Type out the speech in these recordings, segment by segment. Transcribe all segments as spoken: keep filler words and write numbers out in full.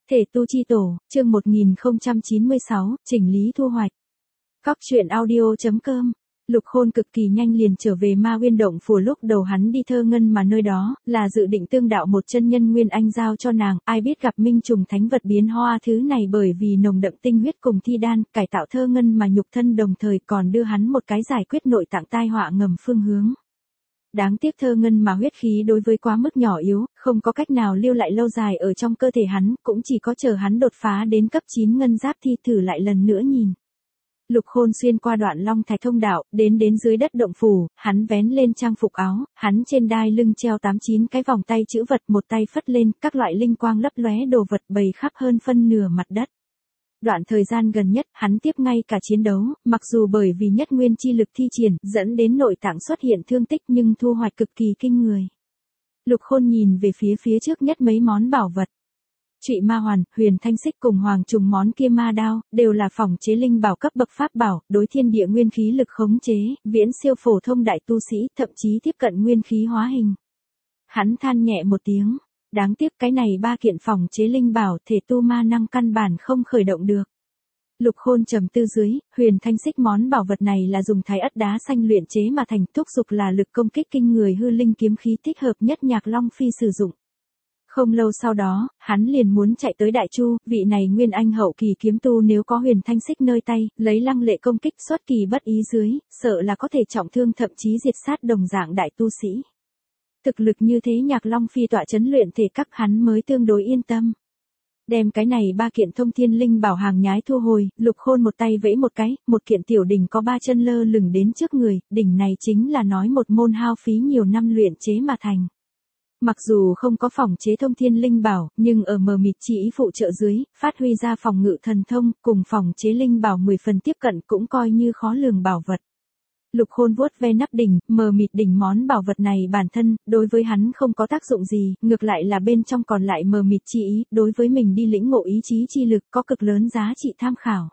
Thể tu chi tổ, chương một nghìn không trăm chín mươi sáu, chỉnh lý thu hoạch. Cóc truyện audio chấm com. Lục Khôn cực kỳ nhanh liền trở về Ma Nguyên Động Phủ, lúc đầu hắn đi Thơ Ngân mà nơi đó là dự định tương đạo một chân nhân Nguyên Anh giao cho nàng, ai biết gặp Minh Trùng thánh vật biến hoa thứ này bởi vì nồng đậm tinh huyết cùng thi đan, cải tạo Thơ Ngân mà nhục thân, đồng thời còn đưa hắn một cái giải quyết nội tạng tai họa ngầm phương hướng. Đáng tiếc Thơ Ngân mà huyết khí đối với quá mức nhỏ yếu, không có cách nào lưu lại lâu dài ở trong cơ thể hắn, cũng chỉ có chờ hắn đột phá đến cấp chín ngân giáp thi thử lại lần nữa nhìn. Lục Khôn xuyên qua đoạn long thạch thông đạo, đến đến dưới đất động phủ, hắn vén lên trang phục áo, hắn trên đai lưng treo tám chín cái vòng tay chữ vật, một tay phất lên, các loại linh quang lấp lóe đồ vật bày khắp hơn phân nửa mặt đất. Đoạn thời gian gần nhất, hắn tiếp ngay cả chiến đấu, mặc dù bởi vì nhất nguyên chi lực thi triển, dẫn đến nội tạng xuất hiện thương tích nhưng thu hoạch cực kỳ kinh người. Lục Khôn nhìn về phía phía trước nhất mấy món bảo vật. Trụy ma hoàn, huyền thanh xích cùng hoàng trùng món kia ma đao, đều là phỏng chế linh bảo cấp bậc pháp bảo, đối thiên địa nguyên khí lực khống chế, viễn siêu phổ thông đại tu sĩ, thậm chí tiếp cận nguyên khí hóa hình. Hắn than nhẹ một tiếng. Đáng tiếc cái này ba kiện phỏng chế linh bảo thể tu ma năng căn bản không khởi động được. Lục Khôn trầm tư dưới, huyền thanh xích món bảo vật này là dùng thái ất đá xanh luyện chế mà thành, thúc dục là lực công kích kinh người hư linh kiếm khí thích hợp nhất Nhạc Long Phi sử dụng. Không lâu sau đó, hắn liền muốn chạy tới Đại Chu, vị này nguyên anh hậu kỳ kiếm tu nếu có huyền thanh xích nơi tay, lấy lăng lệ công kích xuất kỳ bất ý dưới, sợ là có thể trọng thương thậm chí diệt sát đồng dạng đại tu sĩ. Thực lực như thế Nhạc Long Phi tọa chấn luyện thể các hắn mới tương đối yên tâm. Đem cái này ba kiện thông thiên linh bảo hàng nhái thu hồi, Lục Khôn một tay vẫy một cái, một kiện tiểu đỉnh có ba chân lơ lửng đến trước người, đỉnh này chính là nói một môn hao phí nhiều năm luyện chế mà thành. Mặc dù không có phỏng chế thông thiên linh bảo, nhưng ở mờ mịt chi ý phụ trợ dưới, phát huy ra phòng ngự thần thông, cùng phỏng chế linh bảo mười phần tiếp cận cũng coi như khó lường bảo vật. Lục Khôn vuốt ve nắp đỉnh, mờ mịt đỉnh món bảo vật này bản thân, đối với hắn không có tác dụng gì, ngược lại là bên trong còn lại mờ mịt chi ý, đối với mình đi lĩnh ngộ ý chí chi lực có cực lớn giá trị tham khảo.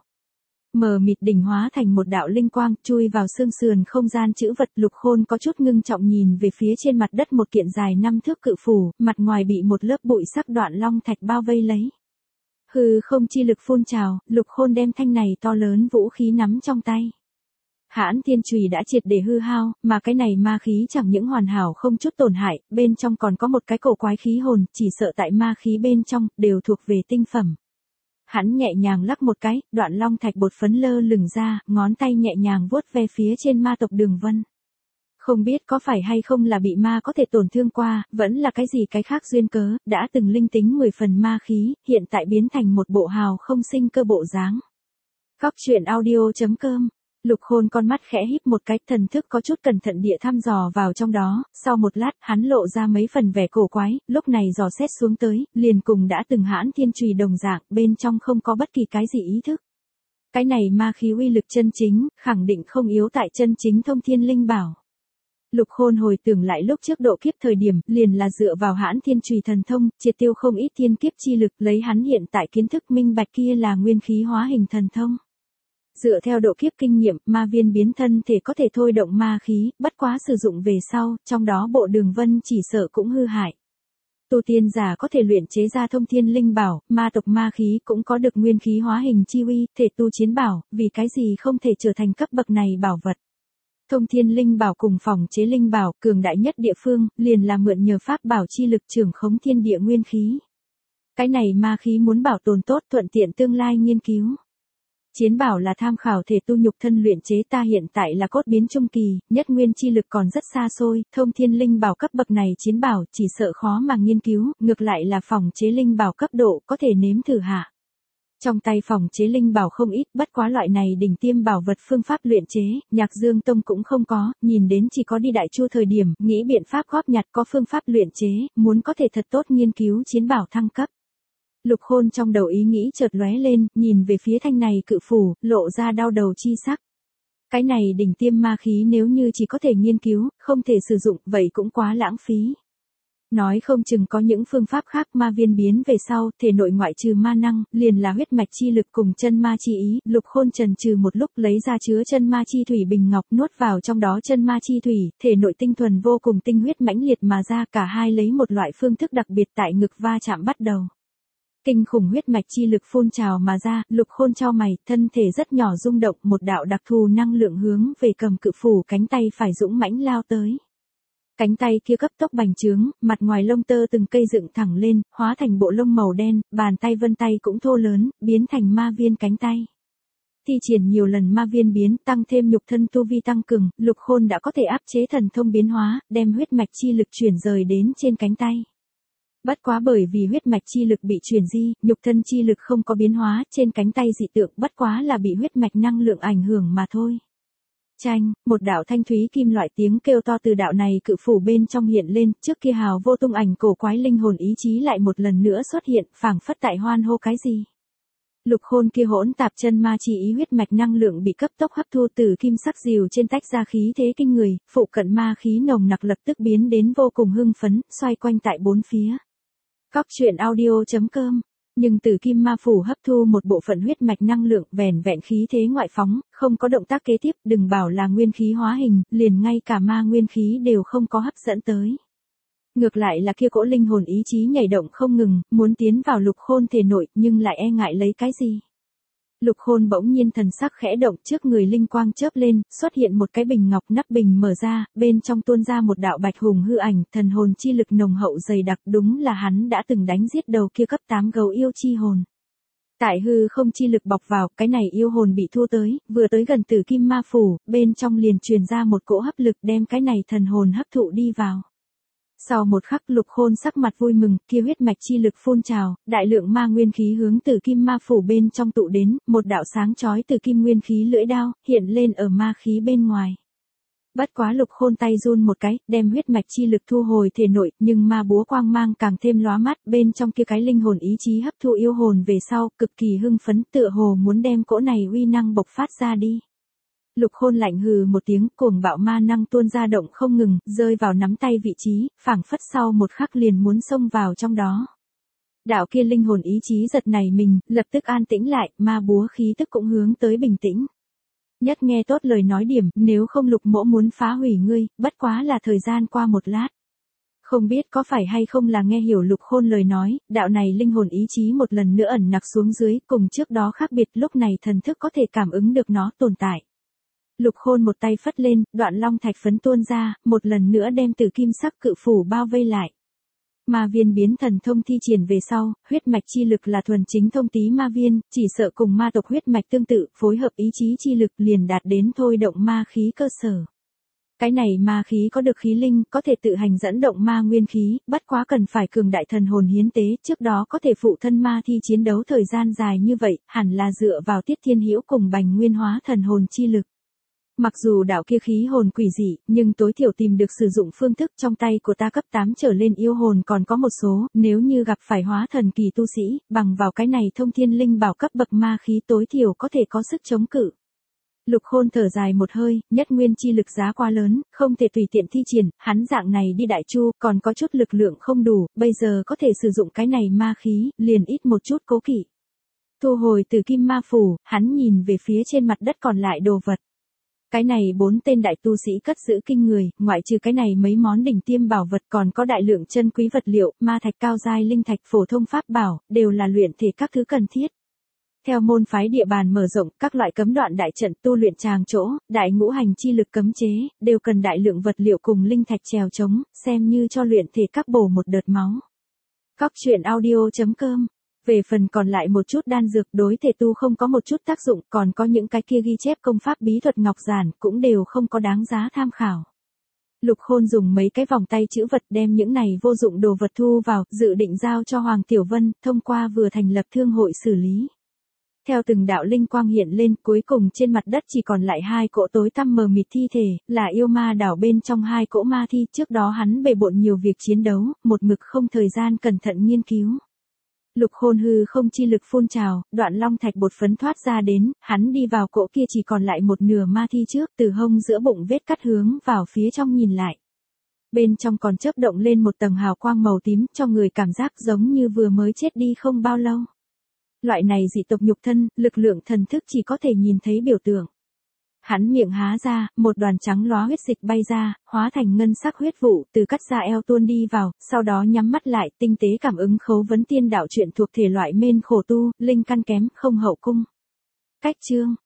Mờ mịt đỉnh hóa thành một đạo linh quang, chui vào xương sườn không gian chữ vật. Lục Khôn có chút ngưng trọng nhìn về phía trên mặt đất một kiện dài năm thước cự phủ, mặt ngoài bị một lớp bụi sắc đoạn long thạch bao vây lấy. Hư không chi lực phun trào, Lục Khôn đem thanh này to lớn vũ khí nắm trong tay. Hãn Thiên Chùy đã triệt để hư hao, mà cái này ma khí chẳng những hoàn hảo không chút tổn hại, bên trong còn có một cái cổ quái khí hồn, chỉ sợ tại ma khí bên trong, đều thuộc về tinh phẩm. Hắn nhẹ nhàng lắc một cái, đoạn long thạch bột phấn lơ lửng ra, ngón tay nhẹ nhàng vuốt ve phía trên ma tộc Đường Vân. Không biết có phải hay không là bị ma có thể tổn thương qua, vẫn là cái gì cái khác duyên cớ, đã từng linh tính mười phần ma khí, hiện tại biến thành một bộ hào không sinh cơ bộ dáng. Cóc truyện audio chấm com. Lục Khôn con mắt khẽ híp một cái, thần thức có chút cẩn thận địa thăm dò vào trong đó, sau một lát, hắn lộ ra mấy phần vẻ cổ quái, lúc này dò xét xuống tới, liền cùng đã từng Hãn Thiên Chùy đồng dạng, bên trong không có bất kỳ cái gì ý thức. Cái này ma khí uy lực chân chính, khẳng định không yếu tại chân chính thông thiên linh bảo. Lục Khôn hồi tưởng lại lúc trước độ kiếp thời điểm, liền là dựa vào Hãn Thiên Chùy thần thông, triệt tiêu không ít thiên kiếp chi lực, lấy hắn hiện tại kiến thức minh bạch kia là nguyên khí hóa hình thần thông. Dựa theo độ kiếp kinh nghiệm, ma viên biến thân thể có thể thôi động ma khí, bất quá sử dụng về sau, trong đó bộ Đường Vân chỉ sợ cũng hư hại. Tu tiên giả có thể luyện chế ra thông thiên linh bảo, ma tộc ma khí cũng có được nguyên khí hóa hình chi uy, thể tu chiến bảo, vì cái gì không thể trở thành cấp bậc này bảo vật. Thông thiên linh bảo cùng phỏng chế linh bảo, cường đại nhất địa phương, liền là mượn nhờ pháp bảo chi lực trưởng khống thiên địa nguyên khí. Cái này ma khí muốn bảo tồn tốt, thuận tiện tương lai nghiên cứu. Chiến bảo là tham khảo thể tu nhục thân luyện chế, ta hiện tại là cốt biến trung kỳ, nhất nguyên chi lực còn rất xa xôi, thông thiên linh bảo cấp bậc này chiến bảo chỉ sợ khó mà nghiên cứu, ngược lại là phỏng chế linh bảo cấp độ có thể nếm thử hạ. Trong tay phỏng chế linh bảo không ít, bất quá loại này đỉnh tiêm bảo vật phương pháp luyện chế, Nhạc Dương Tông cũng không có, nhìn đến chỉ có đi Đại Chu thời điểm, nghĩ biện pháp góp nhặt có phương pháp luyện chế, muốn có thể thật tốt nghiên cứu chiến bảo thăng cấp. Lục Khôn trong đầu ý nghĩ chợt lóe lên, nhìn về phía thanh này cự phủ, lộ ra đau đầu chi sắc. Cái này đỉnh tiêm ma khí nếu như chỉ có thể nghiên cứu, không thể sử dụng, vậy cũng quá lãng phí. Nói không chừng có những phương pháp khác, ma viên biến về sau, thể nội ngoại trừ ma năng, liền là huyết mạch chi lực cùng chân ma chi ý, Lục Khôn chần chừ một lúc lấy ra chứa chân ma chi thủy bình ngọc nuốt vào trong đó chân ma chi thủy, thể nội tinh thuần vô cùng tinh huyết mãnh liệt mà ra, cả hai lấy một loại phương thức đặc biệt tại ngực va chạm bắt đầu. Kinh khủng huyết mạch chi lực phun trào mà ra, Lục Khôn chau mày, thân thể rất nhỏ rung động, một đạo đặc thù năng lượng hướng về cầm cự phủ cánh tay phải dũng mãnh lao tới. Cánh tay kia cấp tốc bành trướng, mặt ngoài lông tơ từng cây dựng thẳng lên, hóa thành bộ lông màu đen, bàn tay vân tay cũng thô lớn, biến thành ma viên cánh tay. Thi triển nhiều lần ma viên biến, tăng thêm nhục thân tu vi tăng cường, Lục Khôn đã có thể áp chế thần thông biến hóa, đem huyết mạch chi lực chuyển rời đến trên cánh tay. Bất quá bởi vì huyết mạch chi lực bị chuyển di, nhục thân chi lực không có biến hóa, trên cánh tay dị tượng bất quá là bị huyết mạch năng lượng ảnh hưởng mà thôi. Chanh, một đạo thanh thúy kim loại tiếng kêu to từ đạo này cự phủ bên trong hiện lên, trước kia hào vô tung ảnh cổ quái linh hồn ý chí lại một lần nữa xuất hiện, phảng phất tại hoan hô cái gì. Lục Khôn kia hỗn tạp chân ma chi ý huyết mạch năng lượng bị cấp tốc hấp thu từ kim sắc rìu trên tách ra khí thế kinh người, phụ cận ma khí nồng nặc lập tức biến đến vô cùng hưng phấn, xoay quanh tại bốn phía. Cóc truyện audio chấm com. Nhưng từ kim ma phủ hấp thu một bộ phận huyết mạch năng lượng vẻn vẹn khí thế ngoại phóng, không có động tác kế tiếp, đừng bảo là nguyên khí hóa hình, liền ngay cả ma nguyên khí đều không có hấp dẫn tới. Ngược lại là kia cỗ linh hồn ý chí nhảy động không ngừng, muốn tiến vào Lục Khôn thể nội, nhưng lại e ngại lấy cái gì. Lục Khôn bỗng nhiên thần sắc khẽ động, trước người linh quang chớp lên, xuất hiện một cái bình ngọc, nắp bình mở ra, bên trong tuôn ra một đạo bạch hùng hư ảnh, thần hồn chi lực nồng hậu dày đặc, đúng là hắn đã từng đánh giết đầu kia cấp tám gấu yêu chi hồn. Tại hư không chi lực bọc vào, cái này yêu hồn bị thu tới, vừa tới gần Tử Kim Ma phủ, bên trong liền truyền ra một cỗ hấp lực đem cái này thần hồn hấp thụ đi vào. Sau một khắc Lục Khôn sắc mặt vui mừng, kia huyết mạch chi lực phun trào, đại lượng ma nguyên khí hướng từ kim ma phủ bên trong tụ đến, một đạo sáng chói từ kim nguyên khí lưỡi đao, hiện lên ở ma khí bên ngoài. Bất quá Lục Khôn tay run một cái, đem huyết mạch chi lực thu hồi thể nội, nhưng ma búa quang mang càng thêm lóa mắt, bên trong kia cái linh hồn ý chí hấp thụ yêu hồn về sau, cực kỳ hưng phấn, tựa hồ muốn đem cỗ này uy năng bộc phát ra đi. Lục Khôn lạnh hừ một tiếng, cuồng bạo ma năng tuôn ra động không ngừng, rơi vào nắm tay vị trí, phảng phất sau một khắc liền muốn xông vào trong đó. Đạo kia linh hồn ý chí giật nảy mình, lập tức an tĩnh lại, ma búa khí tức cũng hướng tới bình tĩnh. Nhất nghe tốt lời nói điểm, nếu không Lục mỗ muốn phá hủy ngươi, bất quá là thời gian qua một lát. Không biết có phải hay không là nghe hiểu Lục Khôn lời nói, đạo này linh hồn ý chí một lần nữa ẩn nặc xuống dưới, cùng trước đó khác biệt, lúc này thần thức có thể cảm ứng được nó tồn tại. Lục Khôn một tay phất lên, đoạn long thạch phấn tuôn ra, một lần nữa đem từ kim sắc cự phủ bao vây lại. Ma viên biến thần thông thi triển về sau, huyết mạch chi lực là thuần chính thông tí ma viên, chỉ sợ cùng ma tộc huyết mạch tương tự, phối hợp ý chí chi lực liền đạt đến thôi động ma khí cơ sở. Cái này ma khí có được khí linh, có thể tự hành dẫn động ma nguyên khí, bất quá cần phải cường đại thần hồn hiến tế, trước đó có thể phụ thân ma thi chiến đấu thời gian dài như vậy, hẳn là dựa vào Tiết Thiên Hữu cùng Bành Nguyên hóa thần hồn chi lực. Mặc dù đạo kia khí hồn quỷ dị, nhưng tối thiểu tìm được sử dụng phương thức trong tay của ta cấp tám trở lên yêu hồn còn có một số, nếu như gặp phải hóa thần kỳ tu sĩ, bằng vào cái này thông thiên linh bảo cấp bậc ma khí tối thiểu có thể có sức chống cự. Lục Khôn thở dài một hơi, nhất nguyên chi lực giá quá lớn, không thể tùy tiện thi triển, hắn dạng này đi đại chu, còn có chút lực lượng không đủ, bây giờ có thể sử dụng cái này ma khí, liền ít một chút cố kỵ. Thu hồi từ kim ma phủ, hắn nhìn về phía trên mặt đất còn lại đồ vật. Cái này bốn tên đại tu sĩ cất giữ kinh người, ngoại trừ cái này mấy món đỉnh tiêm bảo vật còn có đại lượng chân quý vật liệu, ma thạch cao giai linh thạch phổ thông pháp bảo, đều là luyện thể các thứ cần thiết. Theo môn phái địa bàn mở rộng, các loại cấm đoạn đại trận tu luyện tràng chỗ, đại ngũ hành chi lực cấm chế, đều cần đại lượng vật liệu cùng linh thạch trèo chống, xem như cho luyện thể các bổ một đợt máu. Cóc truyện audio chấm com. Về phần còn lại một chút đan dược đối thể tu không có một chút tác dụng, còn có những cái kia ghi chép công pháp bí thuật ngọc giản cũng đều không có đáng giá tham khảo. Lục Khôn dùng mấy cái vòng tay chữ vật đem những này vô dụng đồ vật thu vào, dự định giao cho Hoàng Tiểu Vân, thông qua vừa thành lập thương hội xử lý. Theo từng đạo linh quang hiện lên, cuối cùng trên mặt đất chỉ còn lại hai cỗ tối tăm mờ mịt thi thể, là yêu ma đảo bên trong hai cỗ ma thi, trước đó hắn bề bộn nhiều việc chiến đấu, một mực không thời gian cẩn thận nghiên cứu. Lục Khôn hư không chi lực phun trào, đoạn long thạch bột phấn thoát ra đến, hắn đi vào cỗ kia chỉ còn lại một nửa ma thi trước, từ hông giữa bụng vết cắt hướng vào phía trong nhìn lại. Bên trong còn chớp động lên một tầng hào quang màu tím, cho người cảm giác giống như vừa mới chết đi không bao lâu. Loại này dị tộc nhục thân, lực lượng thần thức chỉ có thể nhìn thấy biểu tượng. Hắn miệng há ra, một đoàn trắng lóa huyết dịch bay ra, hóa thành ngân sắc huyết vụ, từ cắt ra eo tuôn đi vào, sau đó nhắm mắt lại, tinh tế cảm ứng khấu vấn tiên đạo chuyện thuộc thể loại mên khổ tu, linh căn kém, không hậu cung. Cách chương